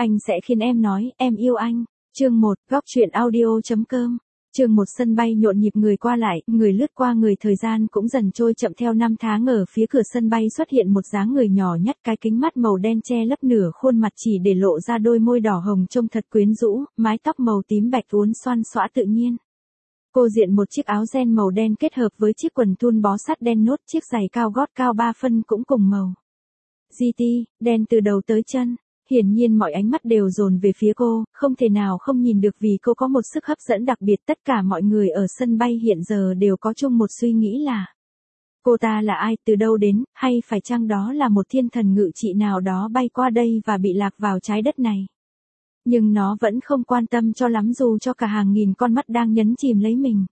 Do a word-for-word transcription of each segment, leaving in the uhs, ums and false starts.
Anh sẽ khiến em nói, em yêu anh. Chương một, góc truyện audio chấm com. Chương một, sân bay nhộn nhịp người qua lại, người lướt qua người, thời gian cũng dần trôi chậm theo năm tháng. Ở phía cửa sân bay xuất hiện một dáng người nhỏ nhắt, cái kính mắt màu đen che lấp nửa khuôn mặt, chỉ để lộ ra đôi môi đỏ hồng trông thật quyến rũ, mái tóc màu tím bạch uốn xoăn xõa tự nhiên. Cô diện một chiếc áo ren màu đen kết hợp với chiếc quần thun bó sát đen nốt, chiếc giày cao gót cao ba phân cũng cùng màu giê tê, đen từ đầu tới chân. Hiển nhiên mọi ánh mắt đều dồn về phía cô, không thể nào không nhìn được vì cô có một sức hấp dẫn đặc biệt. Tất cả mọi người ở sân bay hiện giờ đều có chung một suy nghĩ là cô ta là ai, từ đâu đến, hay phải chăng đó là một thiên thần ngự trị nào đó bay qua đây và bị lạc vào trái đất này. Nhưng nó vẫn không quan tâm cho lắm dù cho cả hàng nghìn con mắt đang nhấn chìm lấy mình.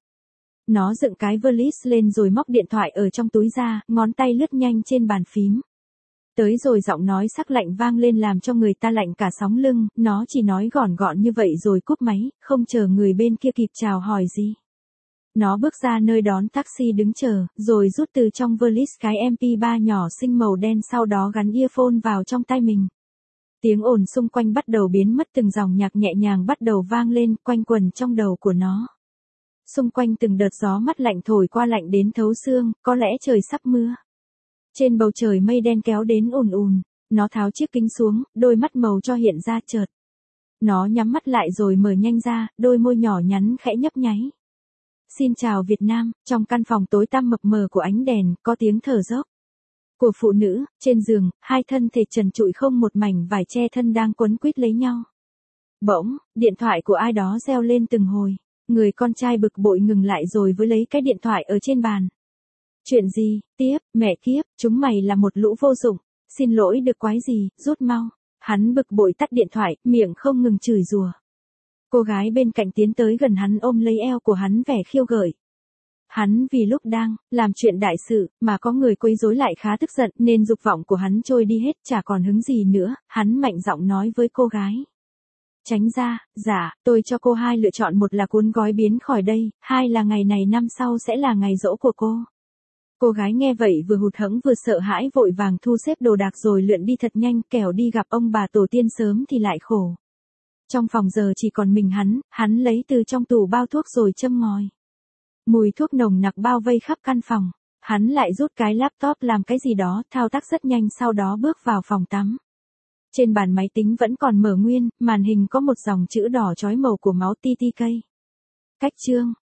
Nó dựng cái valise lên rồi móc điện thoại ở trong túi ra, ngón tay lướt nhanh trên bàn phím. Tới rồi giọng nói sắc lạnh vang lên làm cho người ta lạnh cả sóng lưng, nó chỉ nói gọn gọn như vậy rồi cúp máy, không chờ người bên kia kịp chào hỏi gì. Nó bước ra nơi đón taxi đứng chờ, rồi rút từ trong valise cái em pê ba nhỏ xinh màu đen, sau đó gắn earphone vào trong tai mình. Tiếng ồn xung quanh bắt đầu biến mất, từng dòng nhạc nhẹ nhàng bắt đầu vang lên, quanh quẩn trong đầu của nó. Xung quanh từng đợt gió mát lạnh thổi qua, lạnh đến thấu xương, có lẽ trời sắp mưa. Trên bầu trời mây đen kéo đến ùn ùn, nó tháo chiếc kính xuống, đôi mắt màu cho hiện ra chợt. Nó nhắm mắt lại rồi mở nhanh ra, đôi môi nhỏ nhắn khẽ nhấp nháy. Xin chào Việt Nam, trong căn phòng tối tăm mập mờ của ánh đèn, có tiếng thở dốc của phụ nữ. Trên giường, hai thân thể trần trụi không một mảnh vải che thân đang quấn quýt lấy nhau. Bỗng, điện thoại của ai đó reo lên từng hồi. Người con trai bực bội ngừng lại rồi với lấy cái điện thoại ở trên bàn. Chuyện gì, tiếp, mẹ kiếp, chúng mày là một lũ vô dụng, xin lỗi được quái gì, rút mau. Hắn bực bội tắt điện thoại, miệng không ngừng chửi rủa. Cô gái bên cạnh tiến tới gần hắn, ôm lấy eo của hắn vẻ khiêu gợi. Hắn vì lúc đang làm chuyện đại sự mà có người quấy rối lại khá tức giận, nên dục vọng của hắn trôi đi hết, chả còn hứng gì nữa. Hắn mạnh giọng nói với cô gái. Tránh ra, dạ, tôi cho cô hai lựa chọn, một là cuốn gói biến khỏi đây, hai là ngày này năm sau sẽ là ngày giỗ của cô. Cô gái nghe vậy vừa hụt hẫng vừa sợ hãi, vội vàng thu xếp đồ đạc rồi lượn đi thật nhanh, kẻo đi gặp ông bà tổ tiên sớm thì lại khổ. Trong phòng giờ chỉ còn mình hắn, hắn lấy từ trong tủ bao thuốc rồi châm ngòi. Mùi thuốc nồng nặc bao vây khắp căn phòng. Hắn lại rút cái laptop làm cái gì đó, thao tác rất nhanh, sau đó bước vào phòng tắm. Trên bàn máy tính vẫn còn mở nguyên, màn hình có một dòng chữ đỏ chói màu của máu tê tê ca. Cách chương,